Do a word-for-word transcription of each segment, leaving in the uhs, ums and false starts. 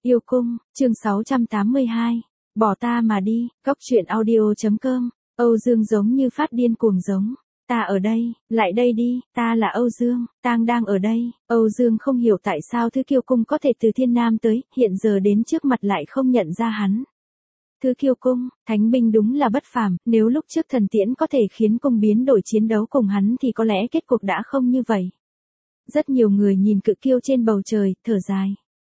Yêu cung, chương sáu trăm tám mươi hai. Bỏ ta mà đi, góc truyện audio.com. Âu Dương giống như phát điên cuồng giống. Ta ở đây, lại đây đi, ta là Âu Dương, tang đang ở đây. Âu Dương không hiểu tại sao Thứ Kiêu Cung có thể từ Thiên Nam tới, hiện giờ đến trước mặt lại không nhận ra hắn. Thứ Kiêu Cung, thánh binh đúng là bất phàm, nếu lúc trước thần tiễn có thể khiến cung biến đổi chiến đấu cùng hắn thì có lẽ kết cục đã không như vậy. Rất nhiều người nhìn cự kiêu trên bầu trời, thở dài.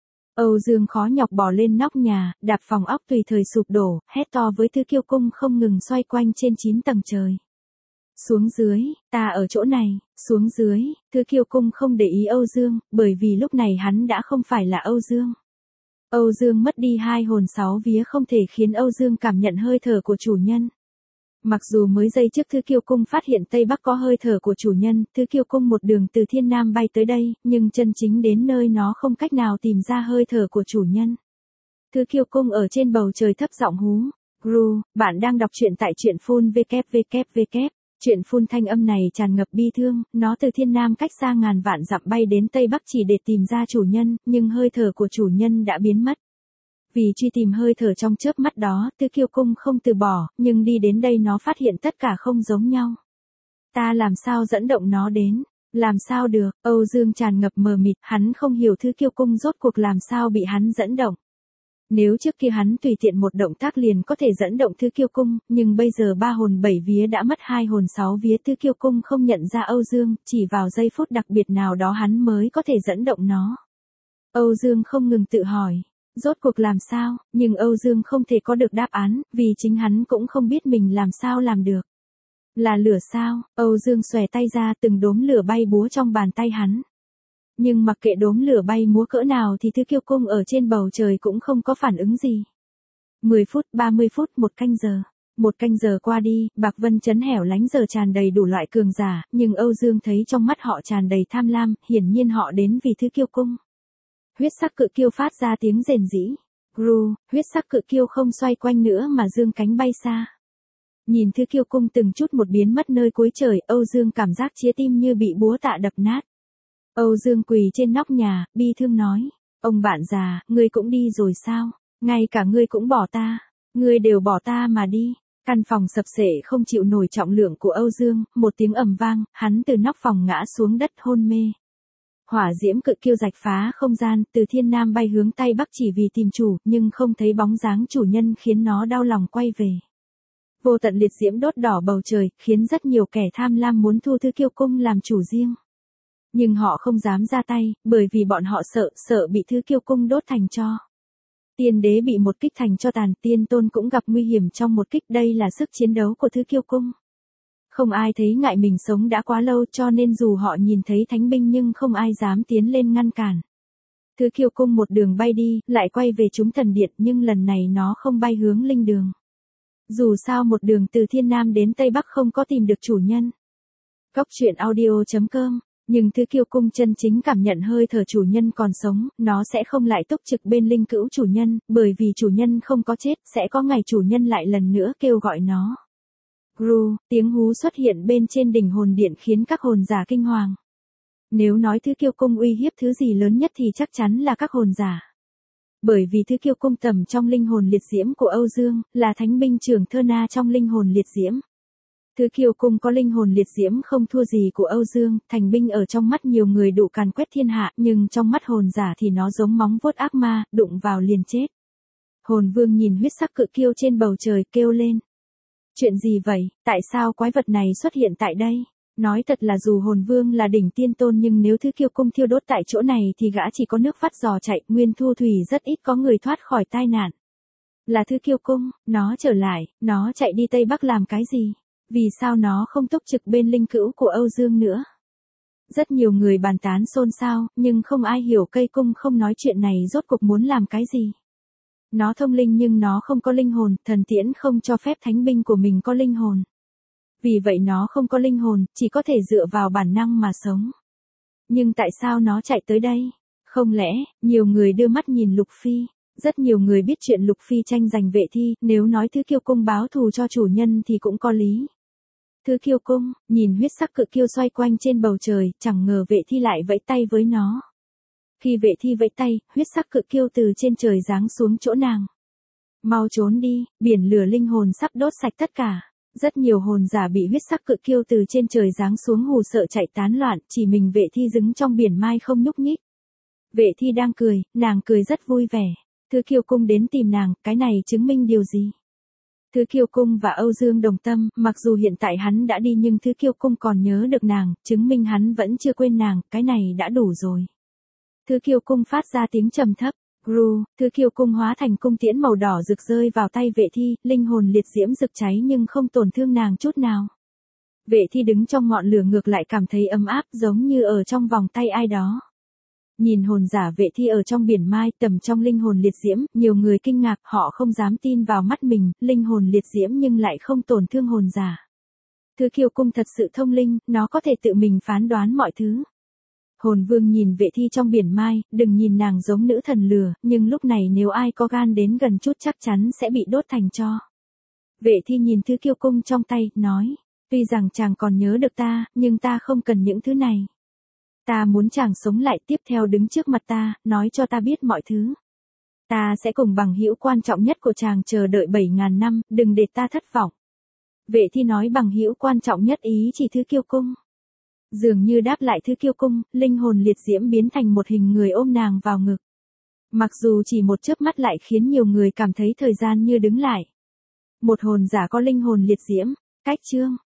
Âu Dương khó nhọc bò lên nóc nhà, đạp phòng ốc tùy thời sụp đổ, hét to với Thứ Kiêu Cung không ngừng xoay quanh trên chín tầng trời. Xuống dưới, ta ở chỗ này, xuống dưới. Thứ Kiêu Cung không để ý Âu Dương, bởi vì lúc này hắn đã không phải là Âu Dương. Âu Dương mất đi hai hồn sáu vía không thể khiến Âu Dương cảm nhận hơi thở của chủ nhân. Mặc dù mới giây trước Thứ Kiêu Cung phát hiện Tây Bắc có hơi thở của chủ nhân, Thứ Kiêu Cung một đường từ Thiên Nam bay tới đây, nhưng chân chính đến nơi nó không cách nào tìm ra hơi thở của chủ nhân. Thứ Kiêu Cung ở trên bầu trời thấp giọng hú. Gru, bạn đang đọc truyện tại truyện phun www. Truyện phun thanh âm này tràn ngập bi thương, nó từ Thiên Nam cách xa ngàn vạn dặm bay đến Tây Bắc chỉ để tìm ra chủ nhân, nhưng hơi thở của chủ nhân đã biến mất. Vì truy tìm hơi thở trong chớp mắt đó, Thứ Kiêu Cung không từ bỏ, nhưng đi đến đây nó phát hiện tất cả không giống nhau. Ta làm sao dẫn động nó đến? Làm sao được? Âu Dương tràn ngập mờ mịt, hắn không hiểu Thứ Kiêu Cung rốt cuộc làm sao bị hắn dẫn động. Nếu trước kia hắn tùy tiện một động tác liền có thể dẫn động Thứ Kiêu Cung, nhưng bây giờ ba hồn bảy vía đã mất hai hồn sáu vía, Thứ Kiêu Cung không nhận ra Âu Dương, chỉ vào giây phút đặc biệt nào đó hắn mới có thể dẫn động nó. Âu Dương không ngừng tự hỏi, rốt cuộc làm sao, nhưng Âu Dương không thể có được đáp án, vì chính hắn cũng không biết mình làm sao làm được. Là lửa sao? Âu Dương xòe tay ra, từng đốm lửa bay búa trong bàn tay hắn. Nhưng mặc kệ đốm lửa bay múa cỡ nào thì Thứ Kiêu Cung ở trên bầu trời cũng không có phản ứng gì. mười phút, ba mươi phút, một canh giờ. Một canh giờ qua đi, Bạc Vân Trấn hẻo lánh giờ tràn đầy đủ loại cường giả, nhưng Âu Dương thấy trong mắt họ tràn đầy tham lam, hiển nhiên họ đến vì Thứ Kiêu Cung. Huyết sắc cự kiêu phát ra tiếng rền rĩ. Gru, huyết sắc cự kiêu không xoay quanh nữa mà dương cánh bay xa. Nhìn Thứ Kiêu Cung từng chút một biến mất nơi cuối trời, Âu Dương cảm giác trái tim như bị búa tạ đập nát. Âu Dương quỳ trên nóc nhà, bi thương nói, ông bạn già, ngươi cũng đi rồi sao? Ngay cả ngươi cũng bỏ ta, ngươi đều bỏ ta mà đi. Căn phòng sập xệ không chịu nổi trọng lượng của Âu Dương, một tiếng ầm vang, hắn từ nóc phòng ngã xuống đất hôn mê. Hỏa diễm cự kiêu rạch phá không gian, từ Thiên Nam bay hướng Tây Bắc chỉ vì tìm chủ, nhưng không thấy bóng dáng chủ nhân khiến nó đau lòng quay về. Vô tận liệt diễm đốt đỏ bầu trời, khiến rất nhiều kẻ tham lam muốn thu Thứ Kiêu Cung làm chủ riêng. Nhưng họ không dám ra tay, bởi vì bọn họ sợ, sợ bị Thứ Kiêu Cung đốt thành tro. Tiên đế bị một kích thành cho tàn, tiên tôn cũng gặp nguy hiểm trong một kích, đây là sức chiến đấu của Thứ Kiêu Cung. Không ai thấy ngại mình sống đã quá lâu cho nên dù họ nhìn thấy thánh binh nhưng không ai dám tiến lên ngăn cản. Thứ Kiêu Cung một đường bay đi, lại quay về chúng thần điện nhưng lần này nó không bay hướng linh đường. Dù sao một đường từ Thiên Nam đến Tây Bắc không có tìm được chủ nhân. Góc truyện audio.com. Nhưng Thứ Kiêu Cung chân chính cảm nhận hơi thở chủ nhân còn sống, nó sẽ không lại túc trực bên linh cữu chủ nhân, bởi vì chủ nhân không có chết, sẽ có ngày chủ nhân lại lần nữa kêu gọi nó. Gru, tiếng hú xuất hiện bên trên đỉnh hồn điện khiến các hồn giả kinh hoàng. Nếu nói Thứ Kiêu Cung uy hiếp thứ gì lớn nhất thì chắc chắn là các hồn giả. Bởi vì Thứ Kiêu Cung tầm trong linh hồn liệt diễm của Âu Dương, là thánh binh trưởng Thơ Na trong linh hồn liệt diễm. Thứ Kiêu Cung có linh hồn liệt diễm không thua gì của Âu Dương, thành binh ở trong mắt nhiều người đủ càn quét thiên hạ, nhưng trong mắt hồn giả thì nó giống móng vuốt ác ma, đụng vào liền chết. Hồn Vương nhìn huyết sắc cự kiêu trên bầu trời kêu lên. Chuyện gì vậy, tại sao quái vật này xuất hiện tại đây? Nói thật là dù Hồn Vương là đỉnh tiên tôn nhưng nếu Thứ Kiêu Cung thiêu đốt tại chỗ này thì gã chỉ có nước vắt giò chạy, nguyên thu thủy rất ít có người thoát khỏi tai nạn. Là Thứ Kiêu Cung, nó trở lại, nó chạy đi Tây Bắc làm cái gì? Vì sao nó không túc trực bên linh cữu của Âu Dương nữa? Rất nhiều người bàn tán xôn xao, nhưng không ai hiểu cây cung không nói chuyện này rốt cuộc muốn làm cái gì. Nó thông linh nhưng nó không có linh hồn, thần tiễn không cho phép thánh binh của mình có linh hồn. Vì vậy nó không có linh hồn, chỉ có thể dựa vào bản năng mà sống. Nhưng tại sao nó chạy tới đây? Không lẽ, nhiều người đưa mắt nhìn Lục Phi. Rất nhiều người biết chuyện Lục Phi tranh giành vệ thi, nếu nói Thứ Kiêu Cung báo thù cho chủ nhân thì cũng có lý. Thứ Kiêu Cung, nhìn huyết sắc cự kiêu xoay quanh trên bầu trời, chẳng ngờ vệ thi lại vẫy tay với nó. Khi vệ thi vẫy tay, huyết sắc cự kiêu từ trên trời giáng xuống chỗ nàng. Mau trốn đi, biển lửa linh hồn sắp đốt sạch tất cả. Rất nhiều hồn giả bị huyết sắc cự kiêu từ trên trời giáng xuống hù sợ chạy tán loạn, chỉ mình vệ thi đứng trong biển mai không nhúc nhích. Vệ thi đang cười, nàng cười rất vui vẻ. Thứ Kiêu Cung đến tìm nàng, cái này chứng minh điều gì? Thứ Kiêu Cung và Âu Dương đồng tâm, mặc dù hiện tại hắn đã đi nhưng Thứ Kiêu Cung còn nhớ được nàng, chứng minh hắn vẫn chưa quên nàng, cái này đã đủ rồi. Thứ Kiêu Cung phát ra tiếng trầm thấp, Gru, Thứ Kiêu Cung hóa thành cung tiễn màu đỏ rực rơi vào tay vệ thi, linh hồn liệt diễm rực cháy nhưng không tổn thương nàng chút nào. Vệ thi đứng trong ngọn lửa ngược lại cảm thấy ấm áp giống như ở trong vòng tay ai đó. Nhìn hồn giả vệ thi ở trong biển mai tầm trong linh hồn liệt diễm, nhiều người kinh ngạc họ không dám tin vào mắt mình, linh hồn liệt diễm nhưng lại không tổn thương hồn giả. Thứ Kiêu Cung thật sự thông linh, nó có thể tự mình phán đoán mọi thứ. Hồn vương nhìn vệ thi trong biển mai, đừng nhìn nàng giống nữ thần lửa, nhưng lúc này nếu ai có gan đến gần chút chắc chắn sẽ bị đốt thành tro. Vệ thi nhìn Thứ Kiêu Cung trong tay, nói, tuy rằng chàng còn nhớ được ta, nhưng ta không cần những thứ này. Ta muốn chàng sống lại tiếp theo đứng trước mặt ta, nói cho ta biết mọi thứ. Ta sẽ cùng bằng hữu quan trọng nhất của chàng chờ đợi bảy ngàn năm, đừng để ta thất vọng. Vệ thi nói bằng hữu quan trọng nhất ý chỉ Thứ Kiêu Cung. Dường như đáp lại Thứ Kiêu Cung, linh hồn liệt diễm biến thành một hình người ôm nàng vào ngực. Mặc dù chỉ một chớp mắt lại khiến nhiều người cảm thấy thời gian như đứng lại. Một hồn giả có linh hồn liệt diễm, cách chương.